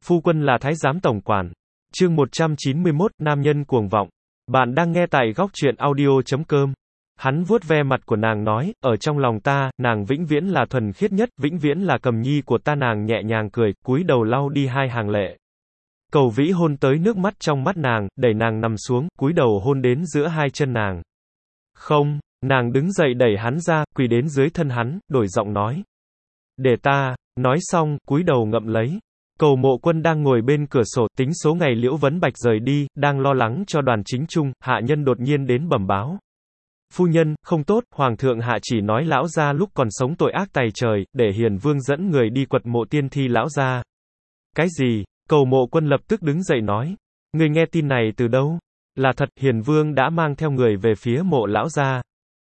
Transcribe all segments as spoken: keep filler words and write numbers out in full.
Phu quân là thái giám tổng quản. Chương một trăm chín mươi mốt, nam nhân cuồng vọng. Bạn đang nghe tại góc truyện audio chấm com. Hắn vuốt ve mặt của nàng nói, ở trong lòng ta, nàng vĩnh viễn là thuần khiết nhất, vĩnh viễn là cầm nhi của ta. Nàng nhẹ nhàng cười, cúi đầu lau đi hai hàng lệ. Cầu Vĩ hôn tới nước mắt trong mắt nàng, đẩy nàng nằm xuống, cúi đầu hôn đến giữa hai chân nàng. Không, nàng đứng dậy đẩy hắn ra, quỳ đến dưới thân hắn, đổi giọng nói. Để ta, nói xong, cúi đầu ngậm lấy. Cầu Mộ Quân đang ngồi bên cửa sổ, tính số ngày Liễu Vấn Bạch rời đi, đang lo lắng cho Đoàn Chính Trung, hạ nhân đột nhiên đến bẩm báo. Phu nhân, không tốt, Hoàng thượng hạ chỉ nói lão gia lúc còn sống tội ác tày trời, để Hiền Vương dẫn người đi quật mộ tiên thi lão gia. Cái gì? Cầu Mộ Quân lập tức đứng dậy nói. Người nghe tin này từ đâu? Là thật, Hiền Vương đã mang theo người về phía mộ lão gia.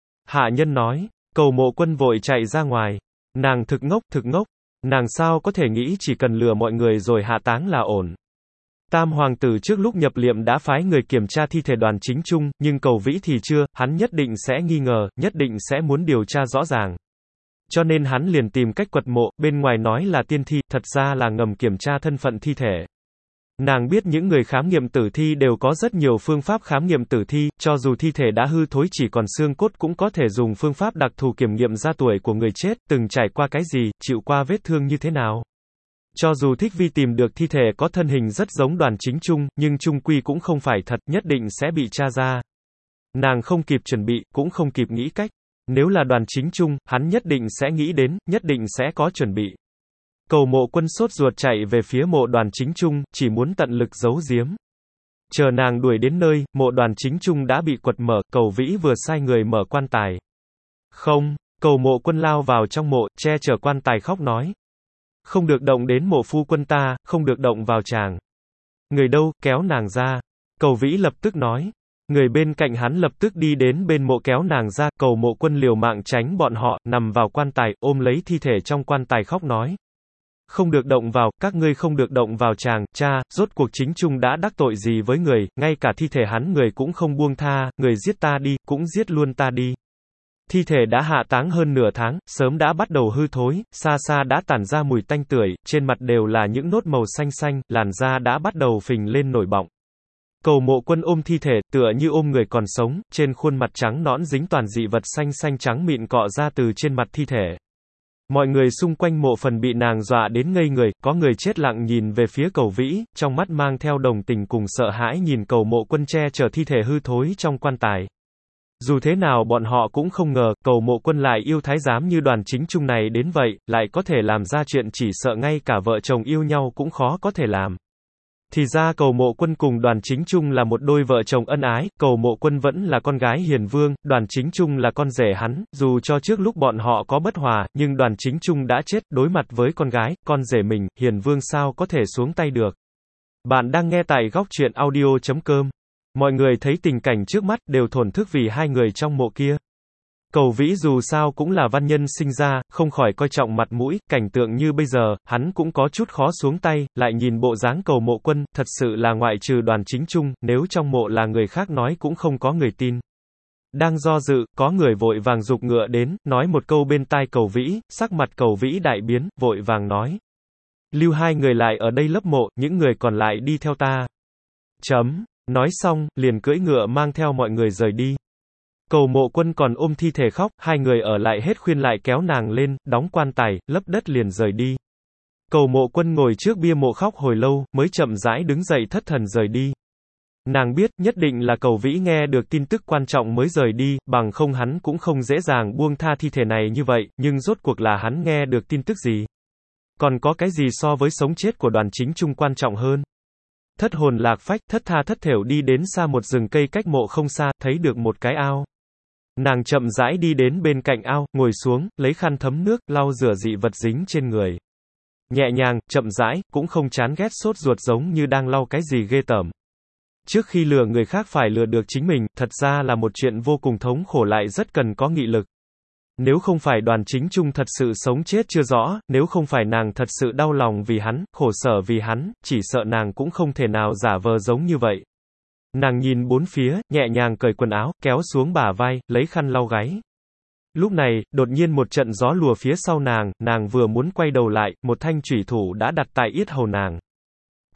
Hạ nhân nói. Cầu Mộ Quân vội chạy ra ngoài. Nàng thực ngốc, thực ngốc. Nàng sao có thể nghĩ chỉ cần lừa mọi người rồi hạ táng là ổn. Tam hoàng tử trước lúc nhập liệm đã phái người kiểm tra thi thể Đoàn Chính Trung, nhưng Cầu Vĩ thì chưa, hắn nhất định sẽ nghi ngờ, nhất định sẽ muốn điều tra rõ ràng. Cho nên hắn liền tìm cách quật mộ, bên ngoài nói là tiên thi, thật ra là ngầm kiểm tra thân phận thi thể. Nàng biết những người khám nghiệm tử thi đều có rất nhiều phương pháp khám nghiệm tử thi, cho dù thi thể đã hư thối chỉ còn xương cốt cũng có thể dùng phương pháp đặc thù kiểm nghiệm ra tuổi của người chết, từng trải qua cái gì, chịu qua vết thương như thế nào. Cho dù Thích Vi tìm được thi thể có thân hình rất giống Đoàn Chính Trung, nhưng chung quy cũng không phải thật, nhất định sẽ bị tra ra. Nàng không kịp chuẩn bị, cũng không kịp nghĩ cách. Nếu là Đoàn Chính Trung, hắn nhất định sẽ nghĩ đến, nhất định sẽ có chuẩn bị. Cầu Mộ Quân sốt ruột chạy về phía mộ Đoàn Chính Trung, chỉ muốn tận lực giấu giếm. Chờ nàng đuổi đến nơi, mộ Đoàn Chính Trung đã bị quật mở, Cầu Vĩ vừa sai người mở quan tài. Không, Cầu Mộ Quân lao vào trong mộ, che chở quan tài khóc nói. Không được động đến mộ phu quân ta, không được động vào chàng. Người đâu, kéo nàng ra. Cầu Vĩ lập tức nói. Người bên cạnh hắn lập tức đi đến bên mộ kéo nàng ra, Cầu Mộ Quân liều mạng tránh bọn họ, nằm vào quan tài, ôm lấy thi thể trong quan tài khóc nói. Không được động vào, các ngươi không được động vào chàng, cha, rốt cuộc Chính Trung đã đắc tội gì với người, ngay cả thi thể hắn người cũng không buông tha, người giết ta đi, cũng giết luôn ta đi. Thi thể đã hạ táng hơn nửa tháng, sớm đã bắt đầu hư thối, xa xa đã tản ra mùi tanh tưởi, trên mặt đều là những nốt màu xanh xanh, làn da đã bắt đầu phình lên nổi bọng. Cầu Mộ Quân ôm thi thể, tựa như ôm người còn sống, trên khuôn mặt trắng nõn dính toàn dị vật xanh xanh trắng mịn cọ ra từ trên mặt thi thể. Mọi người xung quanh mộ phần bị nàng dọa đến ngây người, có người chết lặng nhìn về phía Cầu Vĩ, trong mắt mang theo đồng tình cùng sợ hãi nhìn Cầu Mộ Quân che chở thi thể hư thối trong quan tài. Dù thế nào bọn họ cũng không ngờ, Cầu Mộ Quân lại yêu thái giám như Đoàn Chính Trung này đến vậy, lại có thể làm ra chuyện chỉ sợ ngay cả vợ chồng yêu nhau cũng khó có thể làm. Thì ra Cầu Mộ Quân cùng Đoàn Chính Trung là một đôi vợ chồng ân ái, Cầu Mộ Quân vẫn là con gái Hiền Vương, Đoàn Chính Trung là con rể hắn, dù cho trước lúc bọn họ có bất hòa, nhưng Đoàn Chính Trung đã chết, đối mặt với con gái, con rể mình, Hiền Vương sao có thể xuống tay được. Bạn đang nghe tại góc truyện audio chấm com. Mọi người thấy tình cảnh trước mắt, đều thổn thức vì hai người trong mộ kia. Cầu Vĩ dù sao cũng là văn nhân sinh ra, không khỏi coi trọng mặt mũi, cảnh tượng như bây giờ, hắn cũng có chút khó xuống tay, lại nhìn bộ dáng Cầu Mộ Quân, thật sự là ngoại trừ Đoàn Chính Trung, nếu trong mộ là người khác nói cũng không có người tin. Đang do dự, có người vội vàng giục ngựa đến, nói một câu bên tai Cầu Vĩ, sắc mặt Cầu Vĩ đại biến, vội vàng nói. Lưu hai người lại ở đây lấp mộ, những người còn lại đi theo ta. Chấm. Nói xong, liền cưỡi ngựa mang theo mọi người rời đi. Cầu Mộ Quân còn ôm thi thể khóc, hai người ở lại hết khuyên lại kéo nàng lên, đóng quan tài, lấp đất liền rời đi. Cầu Mộ Quân ngồi trước bia mộ khóc hồi lâu, mới chậm rãi đứng dậy thất thần rời đi. Nàng biết, nhất định là Cầu Vĩ nghe được tin tức quan trọng mới rời đi, bằng không hắn cũng không dễ dàng buông tha thi thể này như vậy, nhưng rốt cuộc là hắn nghe được tin tức gì? Còn có cái gì so với sống chết của Đoàn Chính Trung quan trọng hơn? Thất hồn lạc phách, thất tha thất thểu đi đến xa một rừng cây cách mộ không xa, thấy được một cái ao. Nàng chậm rãi đi đến bên cạnh ao, ngồi xuống, lấy khăn thấm nước, lau rửa dị vật dính trên người. Nhẹ nhàng, chậm rãi, cũng không chán ghét sốt ruột giống như đang lau cái gì ghê tởm. Trước khi lừa người khác phải lừa được chính mình, thật ra là một chuyện vô cùng thống khổ lại rất cần có nghị lực. Nếu không phải Đoàn Chính Trung thật sự sống chết chưa rõ, nếu không phải nàng thật sự đau lòng vì hắn, khổ sở vì hắn, chỉ sợ nàng cũng không thể nào giả vờ giống như vậy. Nàng nhìn bốn phía, nhẹ nhàng cởi quần áo, kéo xuống bả vai, lấy khăn lau gáy. Lúc này, đột nhiên một trận gió lùa phía sau nàng, nàng vừa muốn quay đầu lại, một thanh chủy thủ đã đặt tại yết hầu nàng.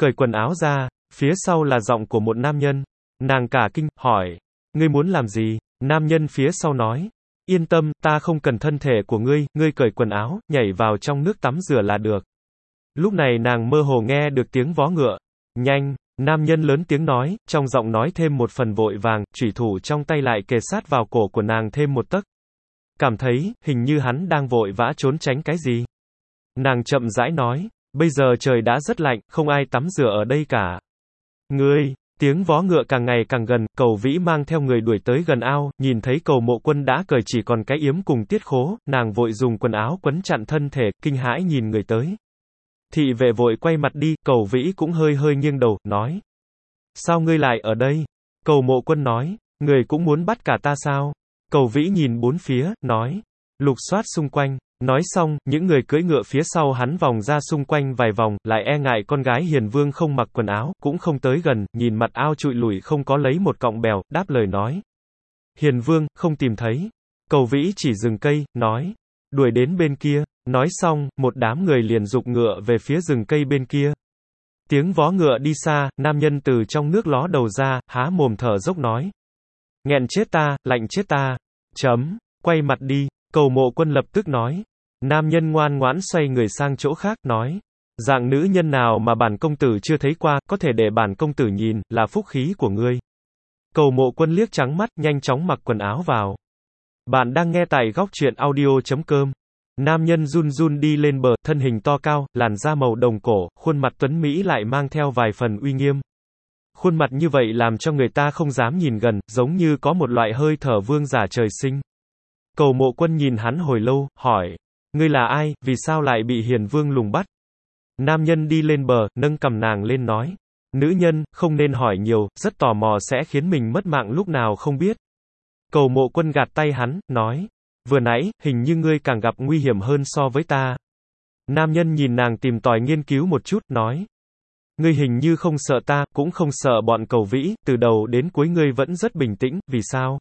cởi quần áo ra, phía sau là giọng của một nam nhân. Nàng cả kinh, hỏi, ngươi muốn làm gì? Nam nhân phía sau nói, yên tâm, ta không cần thân thể của ngươi, ngươi cởi quần áo, nhảy vào trong nước tắm rửa là được. Lúc này nàng mơ hồ nghe được tiếng vó ngựa. Nhanh, nam nhân lớn tiếng nói, trong giọng nói thêm một phần vội vàng, chủy thủ trong tay lại kề sát vào cổ của nàng thêm một tấc. Cảm thấy, hình như hắn đang vội vã trốn tránh cái gì. Nàng chậm rãi nói, bây giờ trời đã rất lạnh, không ai tắm rửa ở đây cả. Ngươi, tiếng vó ngựa càng ngày càng gần, Cầu Vĩ mang theo người đuổi tới gần ao, nhìn thấy Cầu Mộ Quân đã cởi chỉ còn cái yếm cùng tiết khố, nàng vội dùng quần áo quấn chặn thân thể, kinh hãi nhìn người tới. Thị vệ vội quay mặt đi, Cầu Vĩ cũng hơi hơi nghiêng đầu, nói. Sao ngươi lại ở đây? Cầu Mộ Quân nói, người cũng muốn bắt cả ta sao? Cầu Vĩ nhìn bốn phía, nói. Lục soát xung quanh. Nói xong, những người cưỡi ngựa phía sau hắn vòng ra xung quanh vài vòng, lại e ngại con gái Hiền Vương không mặc quần áo, cũng không tới gần, nhìn mặt ao trụi lủi không có lấy một cọng bèo, đáp lời nói. Hiền Vương, không tìm thấy. Cầu Vĩ chỉ rừng cây, nói. Đuổi đến bên kia. Nói xong, một đám người liền giục ngựa về phía rừng cây bên kia. Tiếng vó ngựa đi xa, nam nhân từ trong nước ló đầu ra, há mồm thở dốc nói. Nghẹn chết ta, lạnh chết ta. Chấm, quay mặt đi. Cầu Mộ Quân lập tức nói. Nam nhân ngoan ngoãn xoay người sang chỗ khác, nói. Dạng nữ nhân nào mà bản công tử chưa thấy qua, có thể để bản công tử nhìn, là phúc khí của ngươi. Cầu Mộ Quân liếc trắng mắt, nhanh chóng mặc quần áo vào. Bạn đang nghe tại góc truyện audio chấm com. Nam nhân run run đi lên bờ, thân hình to cao, làn da màu đồng cổ, khuôn mặt tuấn Mỹ lại mang theo vài phần uy nghiêm. Khuôn mặt như vậy làm cho người ta không dám nhìn gần, giống như có một loại hơi thở vương giả trời sinh. Cầu Mộ Quân nhìn hắn hồi lâu, hỏi. Ngươi là ai, vì sao lại bị Hiền Vương lùng bắt? Nam nhân đi lên bờ, nâng cầm nàng lên nói. Nữ nhân, không nên hỏi nhiều, rất tò mò sẽ khiến mình mất mạng lúc nào không biết. Cầu Mộ Quân gạt tay hắn, nói. Vừa nãy, hình như ngươi càng gặp nguy hiểm hơn so với ta. Nam nhân nhìn nàng tìm tòi nghiên cứu một chút, nói. Ngươi hình như không sợ ta, cũng không sợ bọn Cầu Vĩ, từ đầu đến cuối ngươi vẫn rất bình tĩnh, vì sao?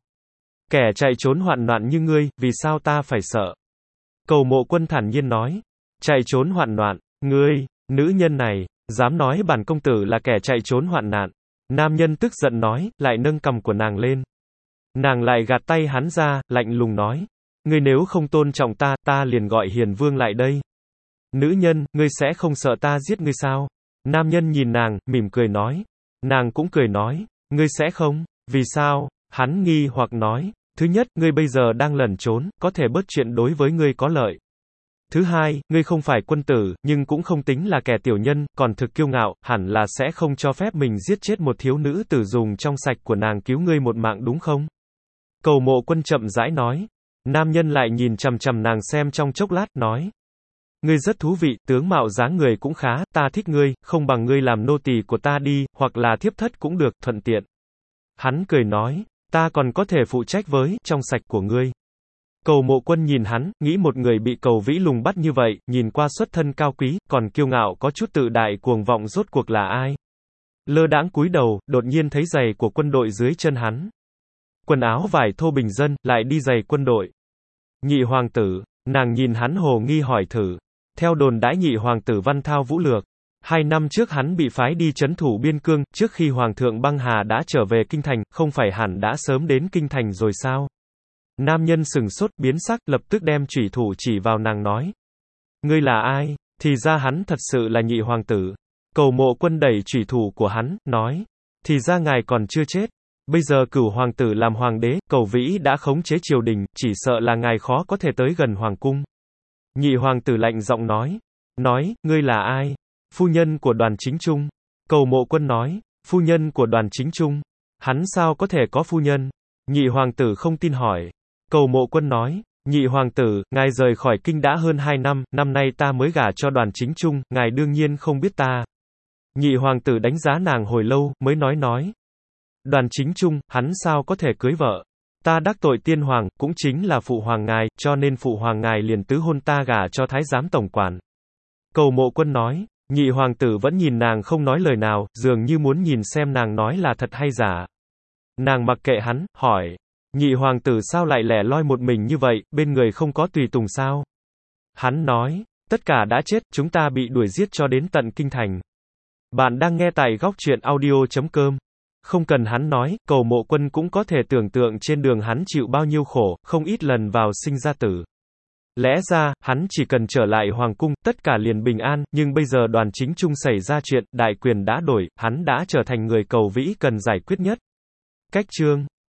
Kẻ chạy trốn hoạn nạn như ngươi, vì sao ta phải sợ? Cầu Mộ Quân thản nhiên nói. Chạy trốn hoạn nạn, ngươi, nữ nhân này, dám nói bản công tử là kẻ chạy trốn hoạn nạn. Nam nhân tức giận nói, lại nâng cằm của nàng lên. Nàng lại gạt tay hắn ra, lạnh lùng nói. Ngươi nếu không tôn trọng ta, ta liền gọi Hiền Vương lại đây. Nữ nhân, ngươi sẽ không sợ ta giết ngươi sao? Nam nhân nhìn nàng, mỉm cười nói. Nàng cũng cười nói. Ngươi sẽ không? Vì sao? Hắn nghi hoặc nói. Thứ nhất, ngươi bây giờ đang lẩn trốn, có thể bớt chuyện đối với ngươi có lợi. Thứ hai, ngươi không phải quân tử, nhưng cũng không tính là kẻ tiểu nhân, còn thực kiêu ngạo, hẳn là sẽ không cho phép mình giết chết một thiếu nữ tử dùng trong sạch của nàng cứu ngươi một mạng đúng không? Cầu Mộ Quân chậm rãi nói. Nam nhân lại nhìn chằm chằm nàng xem trong chốc lát, nói. Ngươi rất thú vị, tướng mạo dáng người cũng khá, ta thích ngươi, không bằng ngươi làm nô tỳ của ta đi, hoặc là thiếp thất cũng được, thuận tiện. Hắn cười nói. Ta còn có thể phụ trách với, trong sạch của ngươi. Cầu Mộ Quân nhìn hắn, nghĩ một người bị Cầu Vĩ lùng bắt như vậy, nhìn qua xuất thân cao quý, còn kiêu ngạo có chút tự đại cuồng vọng rốt cuộc là ai. Lơ đãng cúi đầu, đột nhiên thấy giày của quân đội dưới chân hắn. Quần áo vải thô bình dân, lại đi giày quân đội. Nhị hoàng tử, nàng nhìn hắn hồ nghi hỏi thử. Theo đồn đãi nhị hoàng tử văn thao vũ lược. Hai năm trước hắn bị phái đi trấn thủ biên cương, trước khi Hoàng thượng Băng Hà đã trở về Kinh Thành, không phải hẳn đã sớm đến Kinh Thành rồi sao? Nam nhân sừng sốt, biến sắc, lập tức đem chủy thủ chỉ vào nàng nói. Ngươi là ai? Thì ra hắn thật sự là nhị hoàng tử. Cầu Mộ Quân đẩy chủy thủ của hắn, nói. Thì ra ngài còn chưa chết. Bây giờ cửu hoàng tử làm hoàng đế, Cầu Vĩ đã khống chế triều đình, chỉ sợ là ngài khó có thể tới gần hoàng cung. Nhị hoàng tử lạnh giọng nói. Nói, ngươi là ai? Phu nhân của Đoàn Chính Trung. Cầu Mộ Quân nói. Phu nhân của Đoàn Chính Trung. Hắn sao có thể có phu nhân? Nhị hoàng tử không tin hỏi. Cầu Mộ Quân nói. Nhị hoàng tử, ngài rời khỏi kinh đã hơn hai năm, năm nay ta mới gả cho Đoàn Chính Trung, ngài đương nhiên không biết ta. Nhị hoàng tử đánh giá nàng hồi lâu, mới nói nói. Đoàn Chính Trung, hắn sao có thể cưới vợ? Ta đắc tội tiên hoàng, cũng chính là phụ hoàng ngài, cho nên phụ hoàng ngài liền tứ hôn ta gả cho thái giám tổng quản. Cầu Mộ Quân nói. Nhị hoàng tử vẫn nhìn nàng không nói lời nào, dường như muốn nhìn xem nàng nói là thật hay giả. Nàng mặc kệ hắn, hỏi. Nhị hoàng tử sao lại lẻ loi một mình như vậy, bên người không có tùy tùng sao? Hắn nói. Tất cả đã chết, chúng ta bị đuổi giết cho đến tận kinh thành. Bạn đang nghe tại góc truyện audio chấm com. Không cần hắn nói, Cầu Mộ Quân cũng có thể tưởng tượng trên đường hắn chịu bao nhiêu khổ, không ít lần vào sinh ra tử. Lẽ ra, hắn chỉ cần trở lại hoàng cung, tất cả liền bình an, nhưng bây giờ Đoàn Chính Trung xảy ra chuyện, đại quyền đã đổi, hắn đã trở thành người cầu vĩ cần giải quyết nhất. Cách chương